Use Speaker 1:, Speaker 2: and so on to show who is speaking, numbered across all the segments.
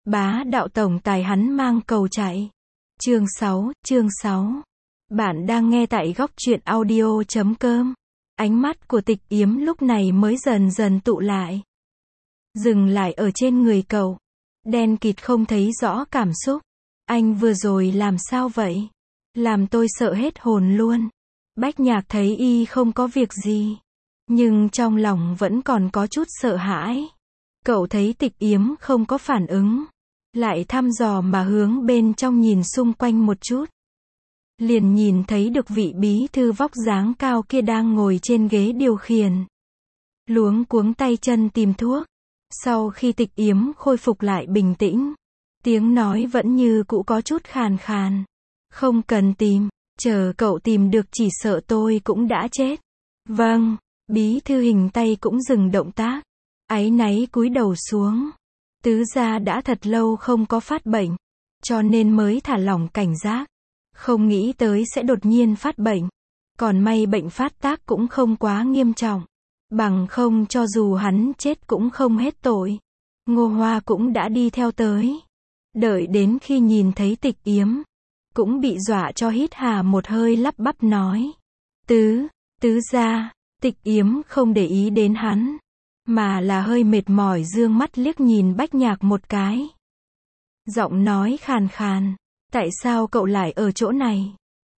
Speaker 1: Bá đạo tổng tài hắn mang cầu chạy. Chương 6. Bạn đang nghe tại góc truyện audio.com. Ánh mắt của Tịch Yếm lúc này mới dần dần tụ lại. Dừng lại ở trên người cậu. Đen kịt không thấy rõ cảm xúc. Anh vừa rồi làm sao vậy? Làm tôi sợ hết hồn luôn. Bách Nhạc thấy y không có việc gì. Nhưng trong lòng vẫn còn có chút sợ hãi. Cậu thấy Tịch Yếm không có phản ứng. Lại thăm dò mà hướng bên trong nhìn xung quanh một chút. Liền nhìn thấy được vị bí thư vóc dáng cao kia đang ngồi trên ghế điều khiển. Luống cuống tay chân tìm thuốc. Sau khi Tịch Yếm khôi phục lại bình tĩnh, tiếng nói vẫn như cũ có chút khàn khàn. Không cần tìm, chờ cậu tìm được chỉ sợ tôi cũng đã chết. Vâng, bí thư Hình tay cũng dừng động tác. Áy náy cúi đầu xuống. Tứ gia đã thật lâu không có phát bệnh, cho nên mới thả lỏng cảnh giác. Không nghĩ tới sẽ đột nhiên phát bệnh. Còn may bệnh phát tác cũng không quá nghiêm trọng. Bằng không cho dù hắn chết cũng không hết tội. Ngô Hoa cũng đã đi theo tới. Đợi đến khi nhìn thấy Tịch Yếm, cũng bị dọa cho hít hà một hơi lắp bắp nói. Tứ gia, Tịch Yếm không để ý đến hắn, mà là hơi mệt mỏi dương mắt liếc nhìn Bách Nhạc một cái. Giọng nói khàn khàn. Tại sao cậu lại ở chỗ này?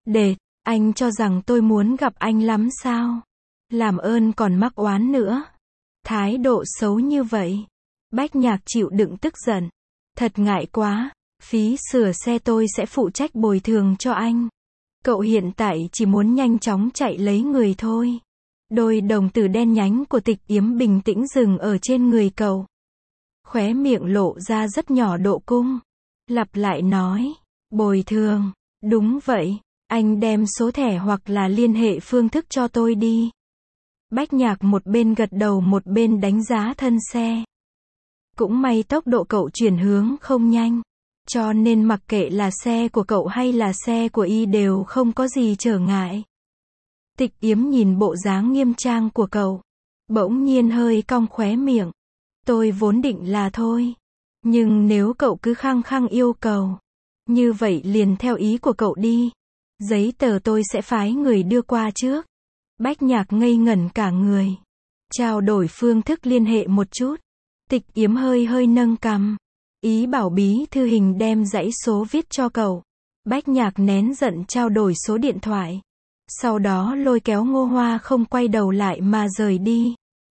Speaker 1: Anh cho rằng tôi muốn gặp anh lắm sao? Làm ơn còn mắc oán nữa. Thái độ xấu như vậy. Bách Nhạc chịu đựng tức giận. Thật ngại quá. Phí sửa xe tôi sẽ phụ trách bồi thường cho anh. Cậu hiện tại chỉ muốn nhanh chóng chạy lấy người thôi. Đôi đồng tử đen nhánh của Tịch Yếm bình tĩnh dừng ở trên người cậu. Khóe miệng lộ ra rất nhỏ độ cung. Lặp lại nói. Bồi thường. Đúng vậy. Anh đem số thẻ hoặc là liên hệ phương thức cho tôi đi. Bách Nhạc một bên gật đầu một bên đánh giá thân xe. Cũng may tốc độ cậu chuyển hướng không nhanh. Cho nên mặc kệ là xe của cậu hay là xe của y đều không có gì trở ngại. Tịch Yếm nhìn bộ dáng nghiêm trang của cậu. Bỗng nhiên hơi cong khóe miệng. Tôi vốn định là thôi. Nhưng nếu cậu cứ khăng khăng yêu cầu. Như vậy liền theo ý của cậu đi. Giấy tờ tôi sẽ phái người đưa qua trước. Bách Nhạc ngây ngẩn cả người. Trao đổi phương thức liên hệ một chút. Tịch Yếm hơi nâng cằm. Ý bảo bí thư Hình đem dãy số viết cho cậu. Bách Nhạc nén giận trao đổi số điện thoại. Sau đó lôi kéo Ngô Hoa không quay đầu lại mà rời đi.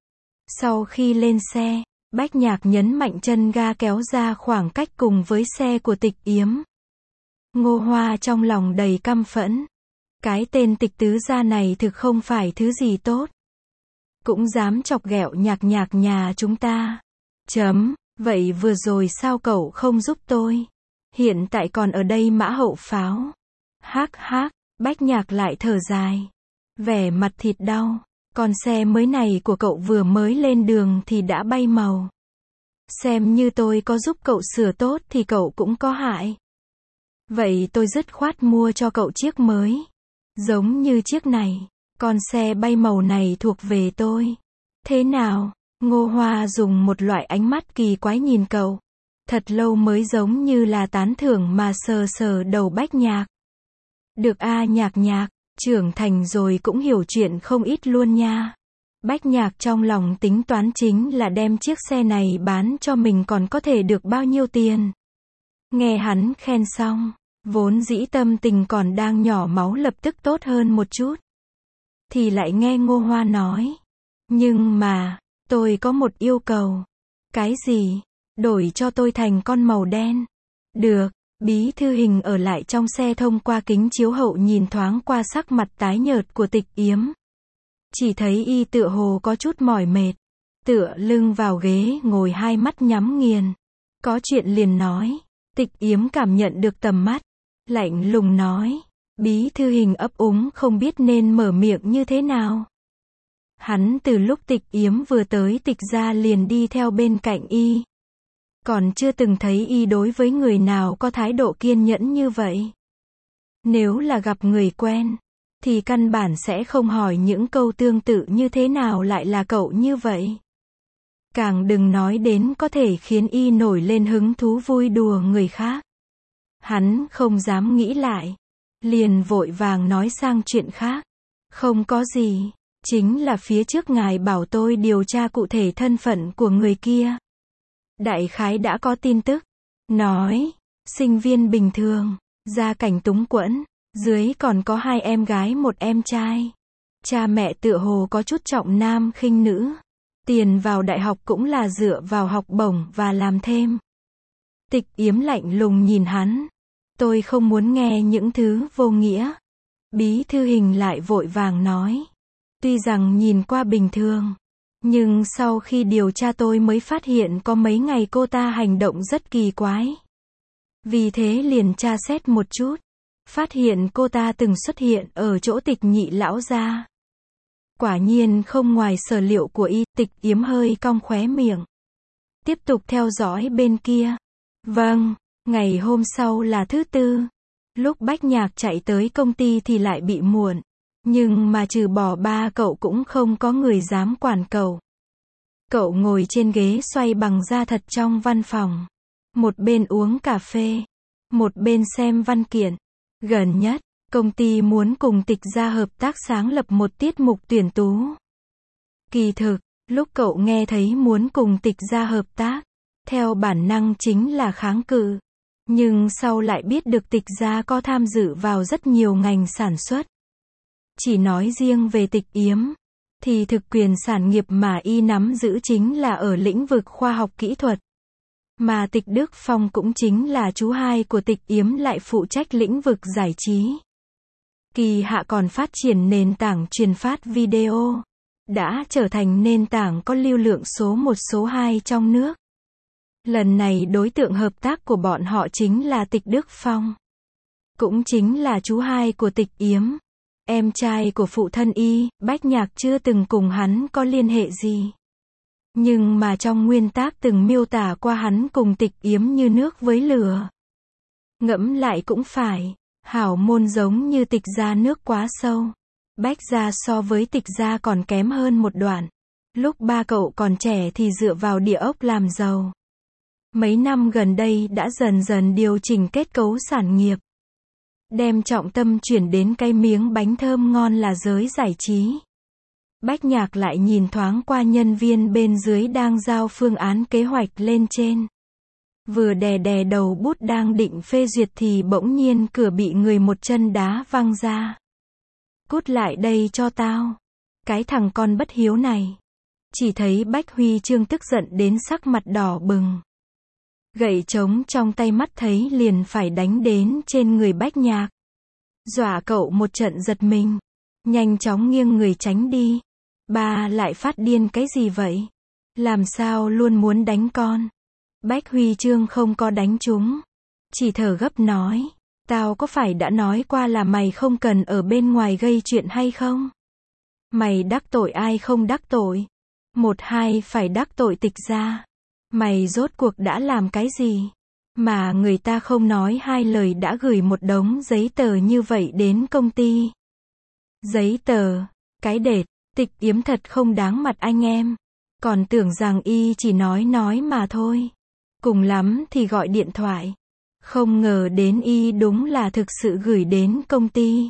Speaker 1: Sau khi lên xe, Bách Nhạc nhấn mạnh chân ga kéo ra khoảng cách cùng với xe của Tịch Yếm. Ngô Hoa trong lòng đầy căm phẫn. Cái tên Tịch tứ gia này thực không phải thứ gì tốt. Cũng dám chọc ghẹo Nhạc nhà chúng ta. Vậy vừa rồi sao cậu không giúp tôi? Hiện tại còn ở đây mã hậu pháo. Hắc, Bách Nhạc lại thở dài. Vẻ mặt thịt đau. Con xe mới này của cậu vừa mới lên đường thì đã bay màu. Xem như tôi có giúp cậu sửa tốt thì cậu cũng có hại. Vậy tôi dứt khoát mua cho cậu chiếc mới. Giống như chiếc này. Con xe bay màu này thuộc về tôi. Thế nào? Ngô Hoa dùng một loại ánh mắt kỳ quái nhìn cậu. Thật lâu mới giống như là tán thưởng mà sờ đầu Bách Nhạc. Được a Nhạc, trưởng thành rồi cũng hiểu chuyện không ít luôn nha. Bách Nhạc trong lòng tính toán chính là đem chiếc xe này bán cho mình còn có thể được bao nhiêu tiền. Nghe hắn khen xong, vốn dĩ tâm tình còn đang nhỏ máu lập tức tốt hơn một chút. Thì lại nghe Ngô Hoa nói. Nhưng mà, tôi có một yêu cầu. Cái gì? Đổi cho tôi thành con màu đen. Được. Bí thư Hình ở lại trong xe thông qua kính chiếu hậu nhìn thoáng qua sắc mặt tái nhợt của Tịch Yếm. Chỉ thấy y tựa hồ có chút mỏi mệt. Tựa lưng vào ghế ngồi hai mắt nhắm nghiền. Có chuyện liền nói. Tịch Yếm cảm nhận được tầm mắt. Lạnh lùng nói. Bí thư Hình ấp úng không biết nên mở miệng như thế nào. Hắn từ lúc Tịch Yếm vừa tới Tịch gia liền đi theo bên cạnh y. Còn chưa từng thấy y đối với người nào có thái độ kiên nhẫn như vậy. Nếu là gặp người quen, thì căn bản sẽ không hỏi những câu tương tự như thế nào lại là cậu như vậy. Càng đừng nói đến có thể khiến y nổi lên hứng thú vui đùa người khác. Hắn không dám nghĩ lại. Liền vội vàng nói sang chuyện khác. Không có gì. Chính là phía trước ngài bảo tôi điều tra cụ thể thân phận của người kia. Đại khái đã có tin tức. Nói, sinh viên bình thường, gia cảnh túng quẫn, dưới còn có 2 em gái 1 em trai. Cha mẹ tựa hồ có chút trọng nam khinh nữ. Tiền vào đại học cũng là dựa vào học bổng và làm thêm. Tịch Yếm lạnh lùng nhìn hắn. Tôi không muốn nghe những thứ vô nghĩa. Bí thư Hình lại vội vàng nói. Tuy rằng nhìn qua bình thường, nhưng sau khi điều tra tôi mới phát hiện có mấy ngày cô ta hành động rất kỳ quái. Vì thế liền tra xét một chút. Phát hiện cô ta từng xuất hiện ở chỗ Tịch nhị lão gia. Quả nhiên không ngoài sở liệu của y. Tịch Yếm hơi cong khóe miệng. Tiếp tục theo dõi bên kia. Vâng, ngày hôm sau là thứ Tư. Lúc Bách Nhạc chạy tới công ty thì lại bị muộn. Nhưng mà trừ bỏ 3 cậu cũng không có người dám quản cậu. Cậu ngồi trên ghế xoay bằng da thật trong văn phòng. Một bên uống cà phê. Một bên xem văn kiện. Gần nhất, công ty muốn cùng Tịch gia hợp tác sáng lập một tiết mục tuyển tú. Kỳ thực, lúc cậu nghe thấy muốn cùng Tịch gia hợp tác, theo bản năng chính là kháng cự. Nhưng sau lại biết được Tịch gia có tham dự vào rất nhiều ngành sản xuất. Chỉ nói riêng về Tịch Yếm, thì thực quyền sản nghiệp mà y nắm giữ chính là ở lĩnh vực khoa học kỹ thuật. Mà Tịch Đức Phong cũng chính là chú hai của Tịch Yếm lại phụ trách lĩnh vực giải trí. Kỳ hạ còn phát triển nền tảng truyền phát video. Đã trở thành nền tảng có lưu lượng số 1 số 2 trong nước. Lần này đối tượng hợp tác của bọn họ chính là Tịch Đức Phong. Cũng chính là chú hai của Tịch Yếm. Em trai của phụ thân y, Bách Nhạc chưa từng cùng hắn có liên hệ gì. Nhưng mà trong nguyên tác từng miêu tả qua hắn cùng Tịch Yếm như nước với lửa. Ngẫm lại cũng phải, hảo môn giống như Tịch gia nước quá sâu. Bách gia so với Tịch gia còn kém hơn một đoạn. Lúc 3 cậu còn trẻ thì dựa vào địa ốc làm giàu. Mấy năm gần đây đã dần dần điều chỉnh kết cấu sản nghiệp. Đem trọng tâm chuyển đến cái miếng bánh thơm ngon là giới giải trí. Bách Nhạc lại nhìn thoáng qua nhân viên bên dưới đang giao phương án kế hoạch lên trên. Vừa đè đầu bút đang định phê duyệt thì bỗng nhiên cửa bị người một chân đá văng ra. Cút lại đây cho tao. Cái thằng con bất hiếu này. Chỉ thấy Bách Huy Chương tức giận đến sắc mặt đỏ bừng. Gậy trống trong tay mắt thấy liền phải đánh đến trên người Bách Nhạc. Dọa cậu một trận giật mình. Nhanh chóng nghiêng người tránh đi. Ba lại phát điên cái gì vậy? Làm sao luôn muốn đánh con? Bách Huy Chương không có đánh chúng. Chỉ thở gấp nói. Tao có phải đã nói qua là mày không cần ở bên ngoài gây chuyện hay không? Mày đắc tội ai không đắc tội? 1-2 phải đắc tội Tịch gia. Mày rốt cuộc đã làm cái gì? Mà người ta không nói 2 lời đã gửi một đống giấy tờ như vậy đến công ty. Giấy tờ, cái đệt, Tịch Yếm thật không đáng mặt anh em. Còn tưởng rằng y chỉ nói mà thôi. Cùng lắm thì gọi điện thoại. Không ngờ đến y đúng là thực sự gửi đến công ty.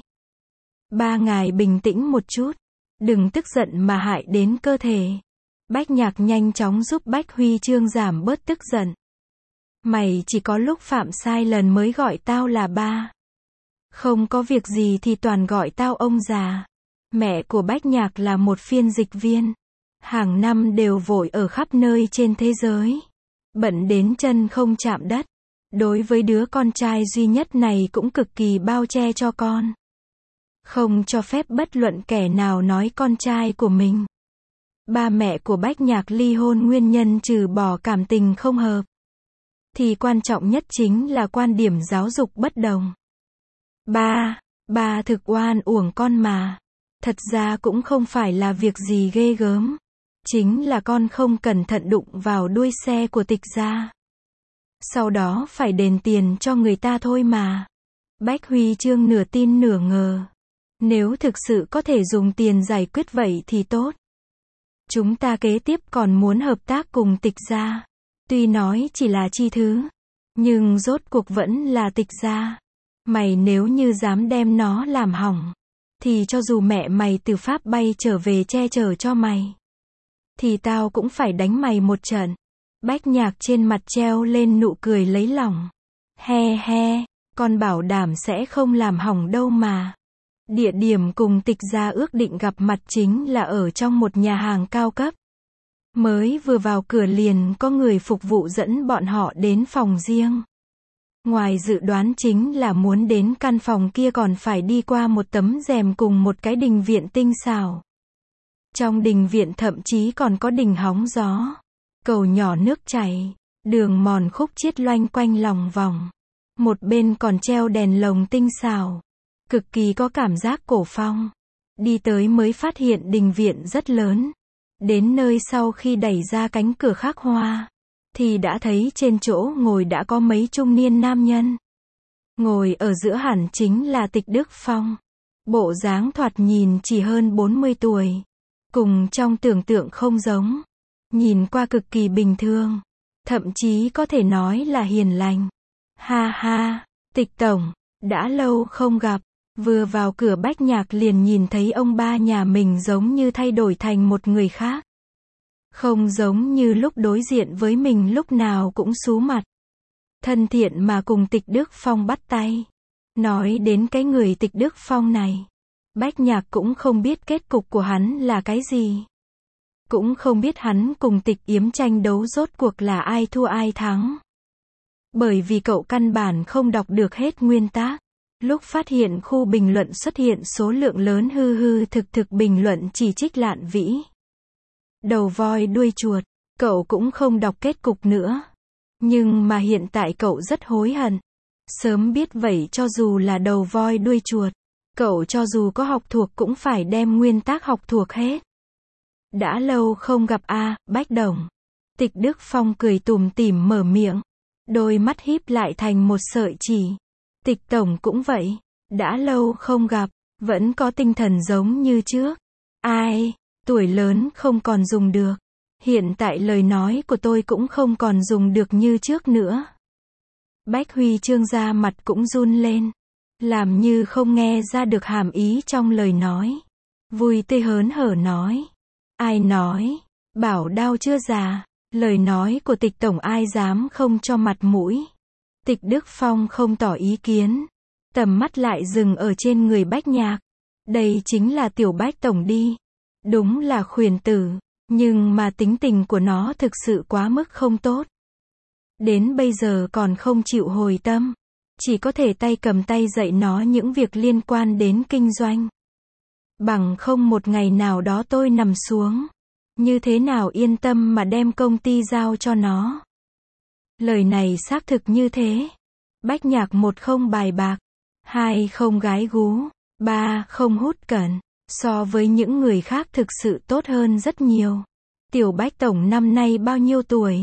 Speaker 1: 3 ngài bình tĩnh một chút. Đừng tức giận mà hại đến cơ thể. Bách Nhạc nhanh chóng giúp Bách Huy Chương giảm bớt tức giận. Mày chỉ có lúc phạm sai lần mới gọi tao là ba. Không có việc gì thì toàn gọi tao ông già. Mẹ của Bách Nhạc là một phiên dịch viên. Hàng năm đều vội ở khắp nơi trên thế giới. Bận đến chân không chạm đất. Đối với đứa con trai duy nhất này cũng cực kỳ bao che cho con. Không cho phép bất luận kẻ nào nói con trai của mình. Ba mẹ của Bách Nhạc ly hôn nguyên nhân trừ bỏ cảm tình không hợp. Thì quan trọng nhất chính là quan điểm giáo dục bất đồng. Ba thực oan uổng con mà. Thật ra cũng không phải là việc gì ghê gớm. Chính là con không cẩn thận đụng vào đuôi xe của Tịch gia. Sau đó phải đền tiền cho người ta thôi mà. Bách Huy Chương nửa tin nửa ngờ. Nếu thực sự có thể dùng tiền giải quyết vậy thì tốt. Chúng ta kế tiếp còn muốn hợp tác cùng Tịch gia. Tuy nói chỉ là chi thứ, nhưng rốt cuộc vẫn là Tịch gia. Mày nếu như dám đem nó làm hỏng, thì cho dù mẹ mày từ Pháp bay trở về che chở cho mày, thì tao cũng phải đánh mày một trận. Bách Nhạc trên mặt treo lên nụ cười lấy lòng. He he, con bảo đảm sẽ không làm hỏng đâu mà. Địa điểm cùng Tịch gia ước định gặp mặt chính là ở trong một nhà hàng cao cấp. Mới vừa vào cửa liền có người phục vụ dẫn bọn họ đến phòng riêng. Ngoài dự đoán chính là muốn đến căn phòng kia còn phải đi qua một tấm rèm cùng một cái đình viện tinh xảo. Trong đình viện thậm chí còn có đình hóng gió, cầu nhỏ nước chảy, đường mòn khúc chiết loanh quanh lòng vòng. Một bên còn treo đèn lồng tinh xảo, cực kỳ có cảm giác cổ phong. Đi tới mới phát hiện đình viện rất lớn. Đến nơi sau khi đẩy ra cánh cửa khắc hoa, thì đã thấy trên chỗ ngồi đã có mấy trung niên nam nhân. Ngồi ở giữa hẳn chính là Tịch Đức Phong. Bộ dáng thoạt nhìn chỉ hơn 40 tuổi. Cùng trong tưởng tượng không giống. Nhìn qua cực kỳ bình thường. Thậm chí có thể nói là hiền lành. Ha ha, Tịch tổng, đã lâu không gặp. Vừa vào cửa Bách Nhạc liền nhìn thấy ông ba nhà mình giống như thay đổi thành một người khác. Không giống như lúc đối diện với mình lúc nào cũng xú mặt. Thân thiện mà cùng Tịch Đức Phong bắt tay. Nói đến cái người Tịch Đức Phong này, Bách Nhạc cũng không biết kết cục của hắn là cái gì. Cũng không biết hắn cùng Tịch Yếm tranh đấu rốt cuộc là ai thua ai thắng. Bởi vì cậu căn bản không đọc được hết nguyên tắc. Lúc phát hiện khu bình luận xuất hiện số lượng lớn hư hư thực thực bình luận chỉ trích Lạn Vĩ. Đầu voi đuôi chuột, cậu cũng không đọc kết cục nữa. Nhưng mà hiện tại cậu rất hối hận. Sớm biết vậy cho dù là đầu voi đuôi chuột, cậu cho dù có học thuộc cũng phải đem nguyên tắc học thuộc hết. Đã lâu không gặp a, Bách đồng. Tịch Đức Phong cười tủm tỉm mở miệng. Đôi mắt híp lại thành một sợi chỉ. Tịch tổng cũng vậy. Đã lâu không gặp, vẫn có tinh thần giống như trước. Ai, tuổi lớn không còn dùng được. Hiện tại lời nói của tôi cũng không còn dùng được như trước nữa. Bách Huy Chương ra mặt cũng run lên. Làm như không nghe ra được hàm ý trong lời nói. Vui tươi hớn hở nói. Ai nói, bảo đao chưa già. Lời nói của Tịch tổng ai dám không cho mặt mũi. Tịch Đức Phong không tỏ ý kiến. Tầm mắt lại dừng ở trên người Bách Nhạc. Đây chính là tiểu Bách tổng đi. Đúng là khuyển tử. Nhưng mà tính tình của nó thực sự quá mức không tốt. Đến bây giờ còn không chịu hồi tâm. Chỉ có thể tay cầm tay dạy nó những việc liên quan đến kinh doanh. Bằng không một ngày nào đó tôi nằm xuống. Như thế nào yên tâm mà đem công ty giao cho nó. Lời này xác thực như thế. Bách Nhạc 1 không bài bạc, 2 không gái gú, 3 không hút cẩn. So với những người khác thực sự tốt hơn rất nhiều. Tiểu Bách tổng năm nay bao nhiêu tuổi?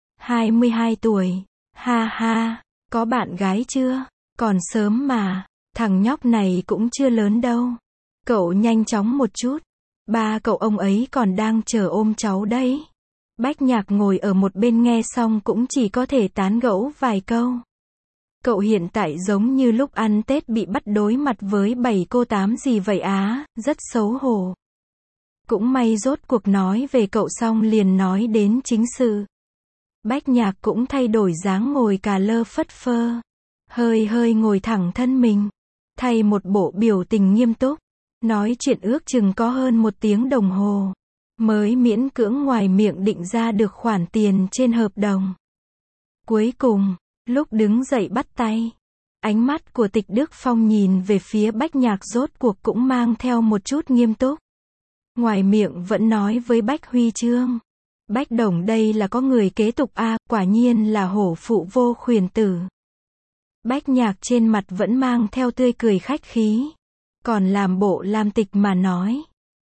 Speaker 1: 22 tuổi. Ha ha, có bạn gái chưa? Còn sớm mà, thằng nhóc này cũng chưa lớn đâu. Cậu nhanh chóng một chút. Ba cậu ông ấy còn đang chờ ôm cháu đấy. Bách Nhạc ngồi ở một bên nghe xong cũng chỉ có thể tán gẫu vài câu. Cậu hiện tại giống như lúc ăn Tết bị bắt đối mặt với 7 cô 8 gì vậy á, rất xấu hổ. Cũng may rốt cuộc nói về cậu xong liền nói đến chính sự. Bách Nhạc cũng thay đổi dáng ngồi cà lơ phất phơ. Hơi ngồi thẳng thân mình. Thay một bộ biểu tình nghiêm túc. Nói chuyện ước chừng có hơn 1 tiếng đồng hồ. Mới miễn cưỡng ngoài miệng định ra được khoản tiền trên hợp đồng. Cuối cùng, lúc đứng dậy bắt tay, ánh mắt của Tịch Đức Phong nhìn về phía Bách Nhạc rốt cuộc cũng mang theo một chút nghiêm túc. Ngoài miệng vẫn nói với Bách Huy Chương. Bách đồng đây là có người kế tục a, quả nhiên là hổ phụ vô khuyển tử. Bách Nhạc trên mặt vẫn mang theo tươi cười khách khí. Còn làm bộ làm tịch mà nói.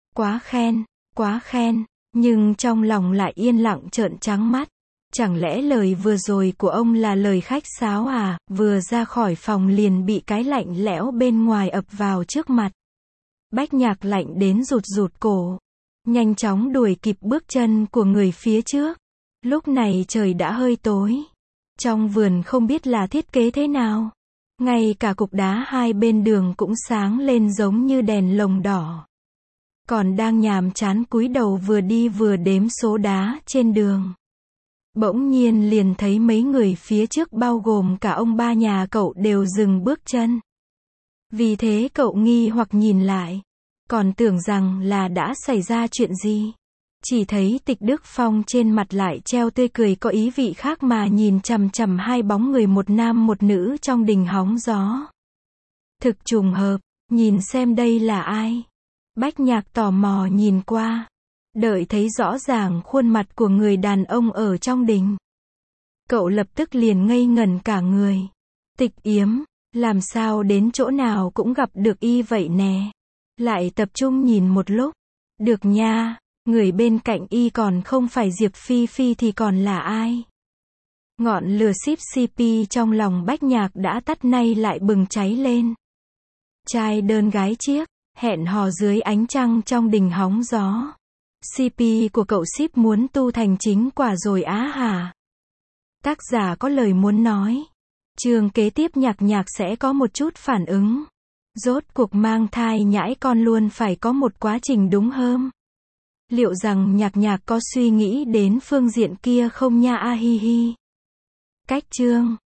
Speaker 1: Quá khen, nhưng trong lòng lại yên lặng trợn trắng mắt. Chẳng lẽ lời vừa rồi của ông là lời khách sáo à, vừa ra khỏi phòng liền bị cái lạnh lẽo bên ngoài ập vào trước mặt. Bách Nhạc lạnh đến rụt cổ. nhanh chóng đuổi kịp bước chân của người phía trước. Lúc này trời đã hơi tối. Trong vườn không biết là thiết kế thế nào. Ngay cả cục đá hai bên đường cũng sáng lên giống như đèn lồng đỏ. Còn đang nhàm chán cúi đầu vừa đi vừa đếm số đá trên đường. Bỗng nhiên liền thấy mấy người phía trước bao gồm cả ông ba nhà cậu đều dừng bước chân. Vì thế cậu nghi hoặc nhìn lại. Còn tưởng rằng là đã xảy ra chuyện gì. Chỉ thấy Tịch Đức Phong trên mặt lại treo tươi cười có ý vị khác mà nhìn chằm chằm hai bóng người một nam một nữ trong đình hóng gió. Thực trùng hợp, nhìn xem đây là ai. Bách Nhạc tò mò nhìn qua. Đợi thấy rõ ràng khuôn mặt của người đàn ông ở trong đình. Cậu lập tức liền ngây ngẩn cả người. Tịch Yếm, làm sao đến chỗ nào cũng gặp được y vậy nè. Lại tập trung nhìn một lúc. Được nha, người bên cạnh y còn không phải Diệp Phi Phi thì còn là ai? Ngọn lửa ship CP trong lòng Bách Nhạc đã tắt nay lại bừng cháy lên. Trai đơn gái chiếc, hẹn hò dưới ánh trăng trong đình hóng gió. CP của cậu ship muốn tu thành chính quả rồi á hả? Tác giả có lời muốn nói. Chương kế tiếp Nhạc Nhạc sẽ có một chút phản ứng. Rốt cuộc mang thai nhãi con luôn phải có một quá trình đúng hơn. Liệu rằng Nhạc Nhạc có suy nghĩ đến phương diện kia không nha a hi hi. Cách chương